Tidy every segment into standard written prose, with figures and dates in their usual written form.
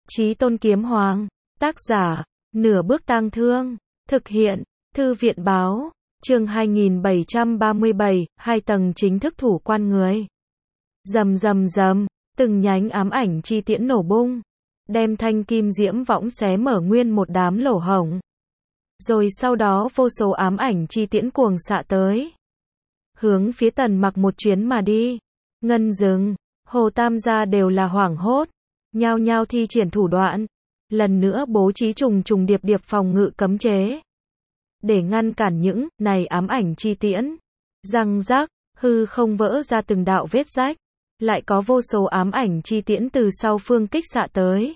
Chí Tôn Kiếm Hoàng. Tác giả, Nửa Bước Tang Thương. Thực hiện, Thư viện Báo. Chương 2737, 2 tầng chính thức thủ quan người. Rầm rầm rầm, từng nhánh ám ảnh chi tiễn nổ bung, đem thanh kim diễm võng xé mở nguyên một đám lỗ hổng. Rồi sau đó vô số ám ảnh chi tiễn cuồng xạ tới, hướng phía Tần Mặc một chuyến mà đi. Ngân Dừng, Hồ Tam gia đều là hoảng hốt, nhao nhao thi triển thủ đoạn, lần nữa bố trí trùng trùng điệp điệp phòng ngự cấm chế, để ngăn cản những này ám ảnh chi tiễn. Răng rắc, hư không vỡ ra từng đạo vết rách, lại có vô số ám ảnh chi tiễn từ sau phương kích xạ tới,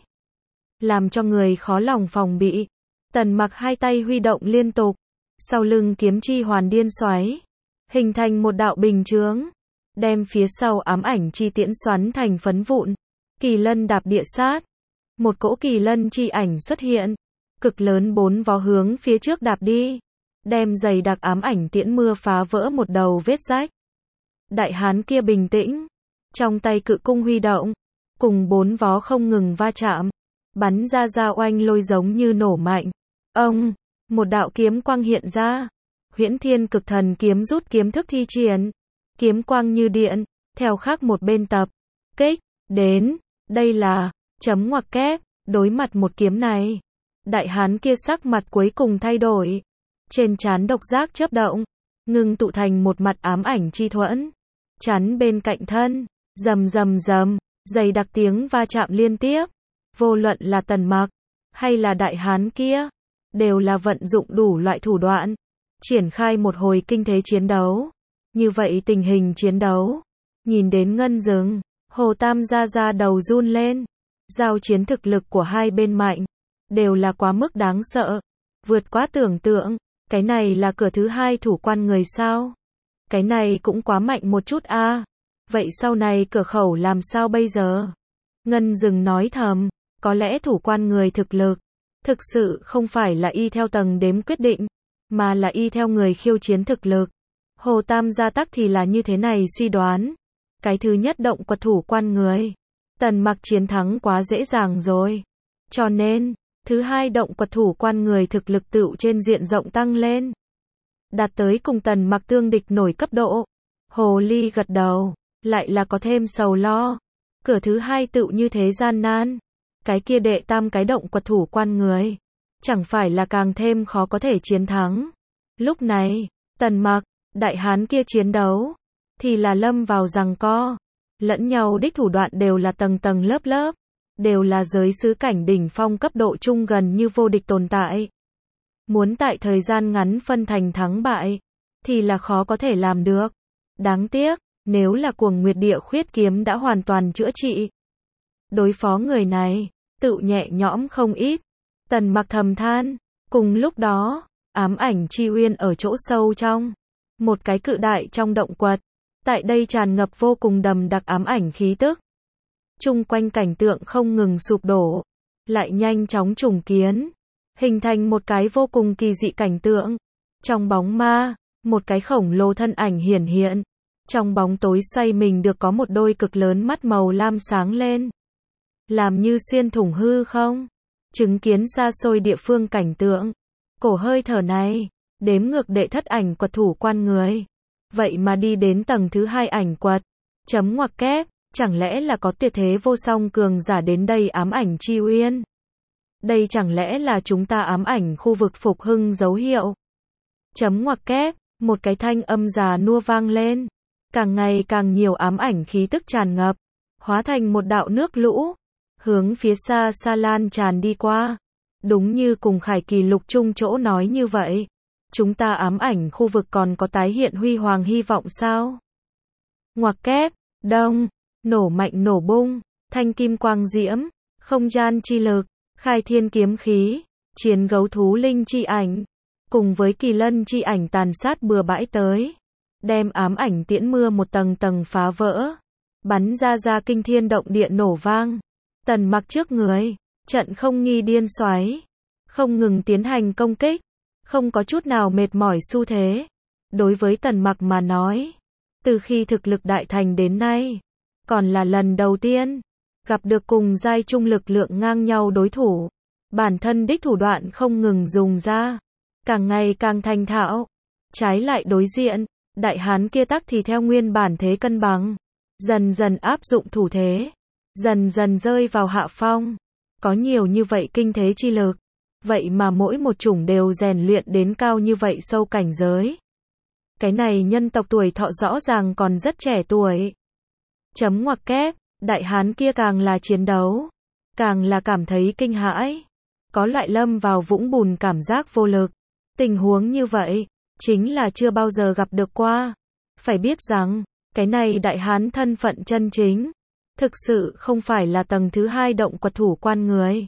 làm cho người khó lòng phòng bị. Tần Mặc hai tay huy động liên tục, sau lưng kiếm chi hoàn điên xoáy, hình thành một đạo bình chướng, đem phía sau ám ảnh chi tiễn xoắn thành phấn vụn. Kỳ lân đạp địa sát, một cỗ kỳ lân chi ảnh xuất hiện, cực lớn 4 vó hướng phía trước đạp đi, đem dày đặc ám ảnh tiễn mưa phá vỡ một đầu vết rách. Đại hán kia bình tĩnh, trong tay cự cung huy động, cùng 4 vó không ngừng va chạm, bắn ra oanh lôi giống như nổ mạnh. Ông, một đạo kiếm quang hiện ra, Huyễn Thiên Cực Thần kiếm rút kiếm thức thi triển, kiếm quang như điện, theo khác một bên tập kích đến. Đây là chấm ngoặc kép. Đối mặt một kiếm này, đại hán kia sắc mặt cuối cùng thay đổi, trên trán độc giác chớp động, ngưng tụ thành một mặt ám ảnh chi thuẫn, chắn bên cạnh thân. Rầm rầm rầm, dày đặc tiếng va chạm liên tiếp. Vô luận là Tần Mặc hay là đại hán kia, đều là vận dụng đủ loại thủ đoạn, triển khai một hồi kinh thế chiến đấu. Như vậy tình hình chiến đấu, nhìn đến Ngân Dừng, Hồ Tam gia đầu run lên. Giao chiến thực lực của hai bên mạnh, đều là quá mức đáng sợ, vượt quá tưởng tượng. Cái này là cửa thứ 2 thủ quan người sao? Cái này cũng quá mạnh một chút a. Vậy sau này cửa khẩu làm sao bây giờ? Ngân Dừng nói thầm, có lẽ thủ quan người thực lực, thực sự không phải là y theo tầng đếm quyết định, mà là y theo người khiêu chiến thực lực. Hồ Tam gia tắc thì là như thế này suy đoán. Cái thứ nhất động quật thủ quan người, Tần Mặc chiến thắng quá dễ dàng rồi. Cho nên, thứ 2 động quật thủ quan người thực lực tựu trên diện rộng tăng lên, đạt tới cùng Tần Mặc tương địch nổi cấp độ. Hồ Ly gật đầu, lại là có thêm sầu lo. Cửa thứ 2 tựu như thế gian nan, cái kia đệ tam cái động quật thủ quan người, chẳng phải là càng thêm khó có thể chiến thắng. Lúc này, Tần Mặc, đại hán kia chiến đấu, thì là lâm vào giằng co. Lẫn nhau đích thủ đoạn đều là tầng tầng lớp lớp, đều là giới sứ cảnh đỉnh phong cấp độ trung gần như vô địch tồn tại. Muốn tại thời gian ngắn phân thành thắng bại, thì là khó có thể làm được. Đáng tiếc, nếu là Cuồng Nguyệt Địa Khuyết kiếm đã hoàn toàn chữa trị, đối phó người này, tự nhẹ nhõm không ít. Tần Mặc thầm than. Cùng lúc đó, ám ảnh chi uyên ở chỗ sâu trong một cái cự đại trong động quật, tại đây tràn ngập vô cùng đậm đặc ám ảnh khí tức. Chung quanh cảnh tượng không ngừng sụp đổ, lại nhanh chóng trùng kiến, hình thành một cái vô cùng kỳ dị cảnh tượng. Trong bóng ma, một cái khổng lồ thân ảnh hiển hiện, trong bóng tối xoay mình được có một đôi cực lớn mắt màu lam sáng lên, làm như xuyên thủng hư không, chứng kiến xa xôi địa phương cảnh tượng. Cổ hơi thở này, đếm ngược đệ thất ảnh quật thủ quan người, vậy mà đi đến tầng thứ 2 ảnh quật. Chấm ngoặc kép, chẳng lẽ là có tuyệt thế vô song cường giả đến đây ám ảnh chi uyên? Đây chẳng lẽ là chúng ta ám ảnh khu vực phục hưng dấu hiệu? Chấm ngoặc kép, một cái thanh âm già nua vang lên. Càng ngày càng nhiều ám ảnh khí tức tràn ngập, hóa thành một đạo nước lũ, hướng phía xa xa lan tràn đi qua. Đúng như cùng Khải Kỳ Lục chung chỗ nói như vậy, chúng ta ám ảnh khu vực còn có tái hiện huy hoàng hy vọng sao? Ngoặc kép, đông, nổ mạnh nổ bung, thanh kim quang diễm, không gian chi lực, khai thiên kiếm khí, chiến gấu thú linh chi ảnh, cùng với kỳ lân chi ảnh tàn sát bừa bãi tới, đem ám ảnh tiễn mưa một tầng tầng phá vỡ, bắn ra kinh thiên động địa nổ vang. Tần Mặc trước người, trận không nghi điên xoáy, không ngừng tiến hành công kích, không có chút nào mệt mỏi xu thế. Đối với Tần Mặc mà nói, từ khi thực lực đại thành đến nay, còn là lần đầu tiên, gặp được cùng giai trung lực lượng ngang nhau đối thủ, bản thân đích thủ đoạn không ngừng dùng ra, càng ngày càng thành thạo. Trái lại đối diện, đại hán kia tắc thì theo nguyên bản thế cân bằng, dần dần áp dụng thủ thế, dần dần rơi vào hạ phong. Có nhiều như vậy kinh thế chi lực, vậy mà mỗi một chủng đều rèn luyện đến cao như vậy sâu cảnh giới. Cái này nhân tộc tuổi thọ rõ ràng còn rất trẻ tuổi. Chấm ngoặc kép, đại hán kia càng là chiến đấu, càng là cảm thấy kinh hãi, có loại lâm vào vũng bùn cảm giác vô lực. Tình huống như vậy, chính là chưa bao giờ gặp được qua. Phải biết rằng, cái này đại hán thân phận chân chính, thực sự không phải là tầng thứ 2 động quật thủ quan người.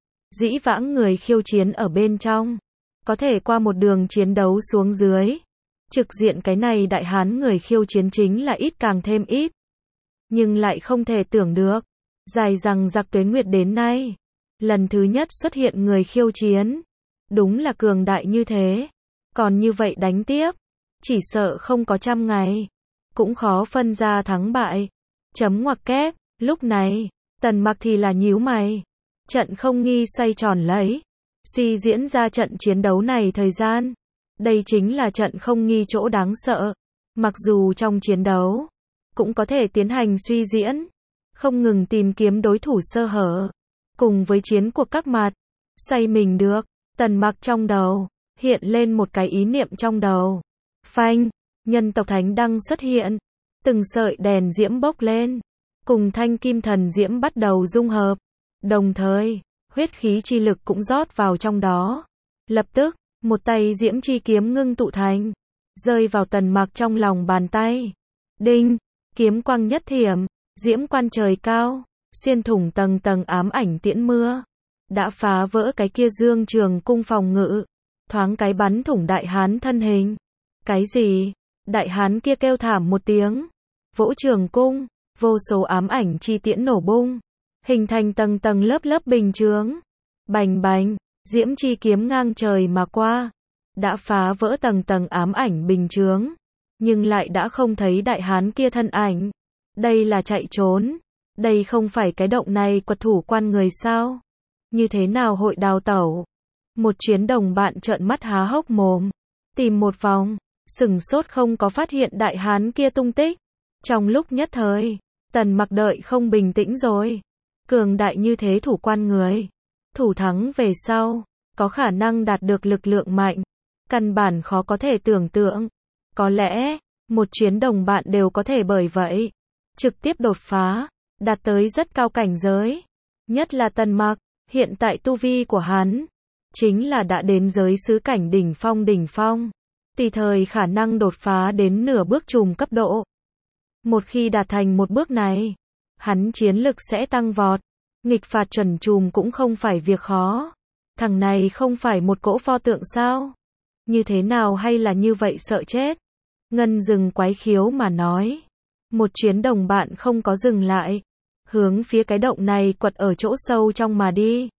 Dĩ vãng người khiêu chiến ở bên trong, có thể qua một đường chiến đấu xuống dưới. Trực diện cái này đại hán người khiêu chiến chính là ít càng thêm ít. Nhưng lại không thể tưởng được, dài rằng giặc tuế nguyệt đến nay, lần thứ nhất xuất hiện người khiêu chiến. Đúng là cường đại như thế. Còn như vậy đánh tiếp, chỉ sợ không có 100 ngày, cũng khó phân ra thắng bại. Chấm ngoặc kép, lúc này, Tần Mặc thì là nhíu mày. Trận không nghi xoay tròn lấy, suy diễn ra trận chiến đấu này thời gian. Đây chính là trận không nghi chỗ đáng sợ. Mặc dù trong chiến đấu, cũng có thể tiến hành suy diễn, không ngừng tìm kiếm đối thủ sơ hở, cùng với chiến cuộc các mặt, xoay mình được. Tần Mặc trong đầu, hiện lên một cái ý niệm trong đầu. Phanh, nhân tộc thánh đăng xuất hiện, từng sợi đèn diễm bốc lên, cùng thanh kim thần diễm bắt đầu dung hợp. Đồng thời, huyết khí chi lực cũng rót vào trong đó. Lập tức, một tay diễm chi kiếm ngưng tụ thành, rơi vào Tần Mặc trong lòng bàn tay. Đinh, kiếm quang nhất thiểm, diễm quan trời cao, xuyên thủng tầng tầng ám ảnh tiễn mưa, đã phá vỡ cái kia dương trường cung phòng ngự, thoáng cái bắn thủng đại hán thân hình. Cái gì? Đại hán kia kêu thảm một tiếng, vỗ trường cung, vô số ám ảnh chi tiễn nổ bung, hình thành tầng tầng lớp lớp bình chướng. Bành bành, diễm chi kiếm ngang trời mà qua, đã phá vỡ tầng tầng ám ảnh bình chướng, nhưng lại đã không thấy đại hán kia thân ảnh. Đây là chạy trốn, đây không phải cái động này quật thủ quan người sao? Như thế nào hội đào tẩu? Một chuyến đồng bạn trợn mắt há hốc mồm, tìm một vòng, sửng sốt không có phát hiện đại hán kia tung tích. Trong lúc nhất thời, Tần Mặc đợi không bình tĩnh rồi. Cường đại như thế thủ quan người, thủ thắng về sau, có khả năng đạt được lực lượng mạnh, căn bản khó có thể tưởng tượng. Có lẽ, một chuyến đồng bạn đều có thể bởi vậy, trực tiếp đột phá, đạt tới rất cao cảnh giới. Nhất là Tần Mặc, hiện tại tu vi của hắn, chính là đã đến giới sứ cảnh đỉnh phong. Tùy thời khả năng đột phá đến nửa bước trùm cấp độ. Một khi đạt thành một bước này, hắn chiến lực sẽ tăng vọt, nghịch phạt chuẩn trùm cũng không phải việc khó. Thằng này không phải một cỗ pho tượng sao? Như thế nào hay là như vậy sợ chết? Ngân dừng quái khiếu mà nói. Một chuyến đồng bạn không có dừng lại, hướng phía cái động này quật ở chỗ sâu trong mà đi.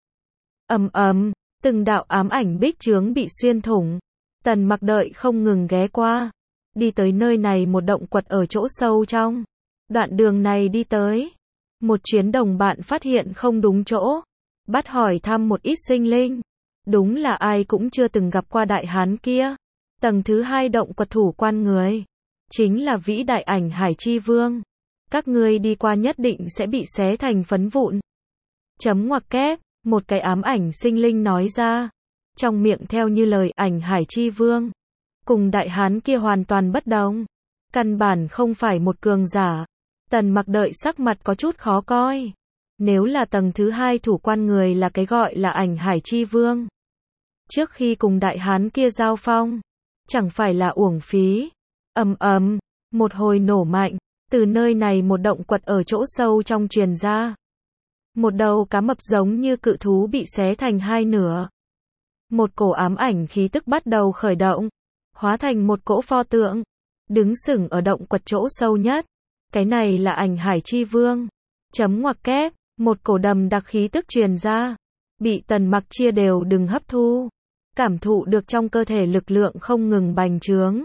Ầm ầm, từng đạo ám ảnh bích chướng bị xuyên thủng. Tần Mặc đợi không ngừng ghé qua, đi tới nơi này một động quật ở chỗ sâu trong. Đoạn đường này đi tới, một chuyến đồng bạn phát hiện không đúng chỗ, bắt hỏi thăm một ít sinh linh. Đúng là ai cũng chưa từng gặp qua đại hán kia. Tầng thứ 2 động quật thủ quan người, chính là vĩ đại ảnh Hải Chi Vương. Các ngươi đi qua nhất định sẽ bị xé thành phấn vụn. Chấm ngoặc kép, một cái ám ảnh sinh linh nói ra, trong miệng theo như lời ảnh Hải Chi Vương. Cùng đại hán kia hoàn toàn bất đồng, căn bản không phải một cường giả. Tần Mặc đợi sắc mặt có chút khó coi. Nếu là tầng thứ 2 thủ quan người là cái gọi là ảnh Hải Chi Vương, trước khi cùng đại hán kia giao phong, chẳng phải là uổng phí. Ầm ầm, một hồi nổ mạnh, từ nơi này một động quật ở chỗ sâu trong truyền ra. Một đầu cá mập giống như cự thú bị xé thành hai nửa. Một cổ ám ảnh khí tức bắt đầu khởi động, hóa thành một cỗ pho tượng, đứng sừng ở động quật chỗ sâu nhất. Cái này là ảnh Hải Chi Vương. Chấm ngoặc kép, một cổ đầm đặc khí tức truyền ra, bị Tần Mặc chia đều đừng hấp thu, cảm thụ được trong cơ thể lực lượng không ngừng bành trướng.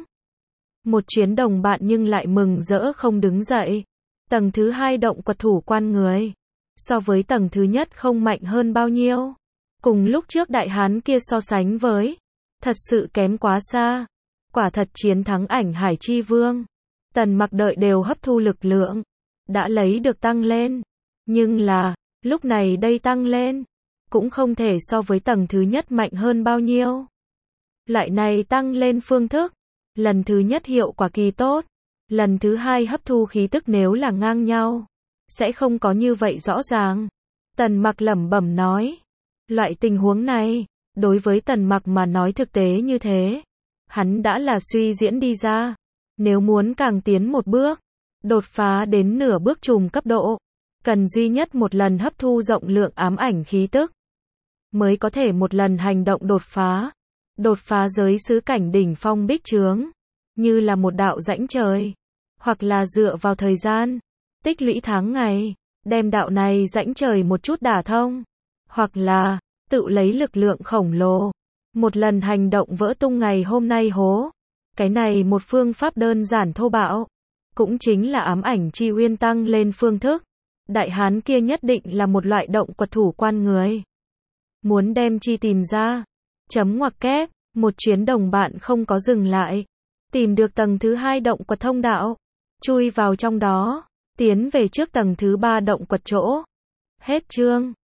Một chuyến đồng bạn nhưng lại mừng rỡ không đứng dậy. Tầng thứ 2 động quật thủ quan người, so với tầng thứ nhất không mạnh hơn bao nhiêu. Cùng lúc trước đại hán kia so sánh với, thật sự kém quá xa. Quả thật chiến thắng Ảnh Hải Chi Vương. Tần Mặc đợi đều hấp thu lực lượng, đã lấy được tăng lên. Nhưng là, lúc này đây tăng lên, cũng không thể so với tầng thứ nhất mạnh hơn bao nhiêu. Loại này tăng lên phương thức, lần thứ nhất hiệu quả kỳ tốt, lần thứ hai hấp thu khí tức nếu là ngang nhau, sẽ không có như vậy rõ ràng. Tần Mặc lẩm bẩm nói, loại tình huống này, đối với Tần Mặc mà nói thực tế như thế, hắn đã là suy diễn đi ra. Nếu muốn càng tiến một bước, đột phá đến nửa bước trùng cấp độ, cần duy nhất một lần hấp thu rộng lượng ám ảnh khí tức, mới có thể một lần hành động đột phá giới xứ cảnh đỉnh phong bích trướng, như là một đạo rãnh trời, hoặc là dựa vào thời gian, tích lũy tháng ngày, đem đạo này rãnh trời một chút đả thông, hoặc là, tự lấy lực lượng khổng lồ, một lần hành động vỡ tung ngày hôm nay hố. Cái này một phương pháp đơn giản thô bạo, cũng chính là ám ảnh chi uyên tăng lên phương thức. Đại hán kia nhất định là một loại động quật thủ quan người. Muốn đem chi tìm ra. Chấm ngoặc kép, một chuyến đồng bạn không có dừng lại. Tìm được tầng thứ 2 động quật thông đạo. Chui vào trong đó. Tiến về trước tầng thứ 3 động quật chỗ. Hết chương.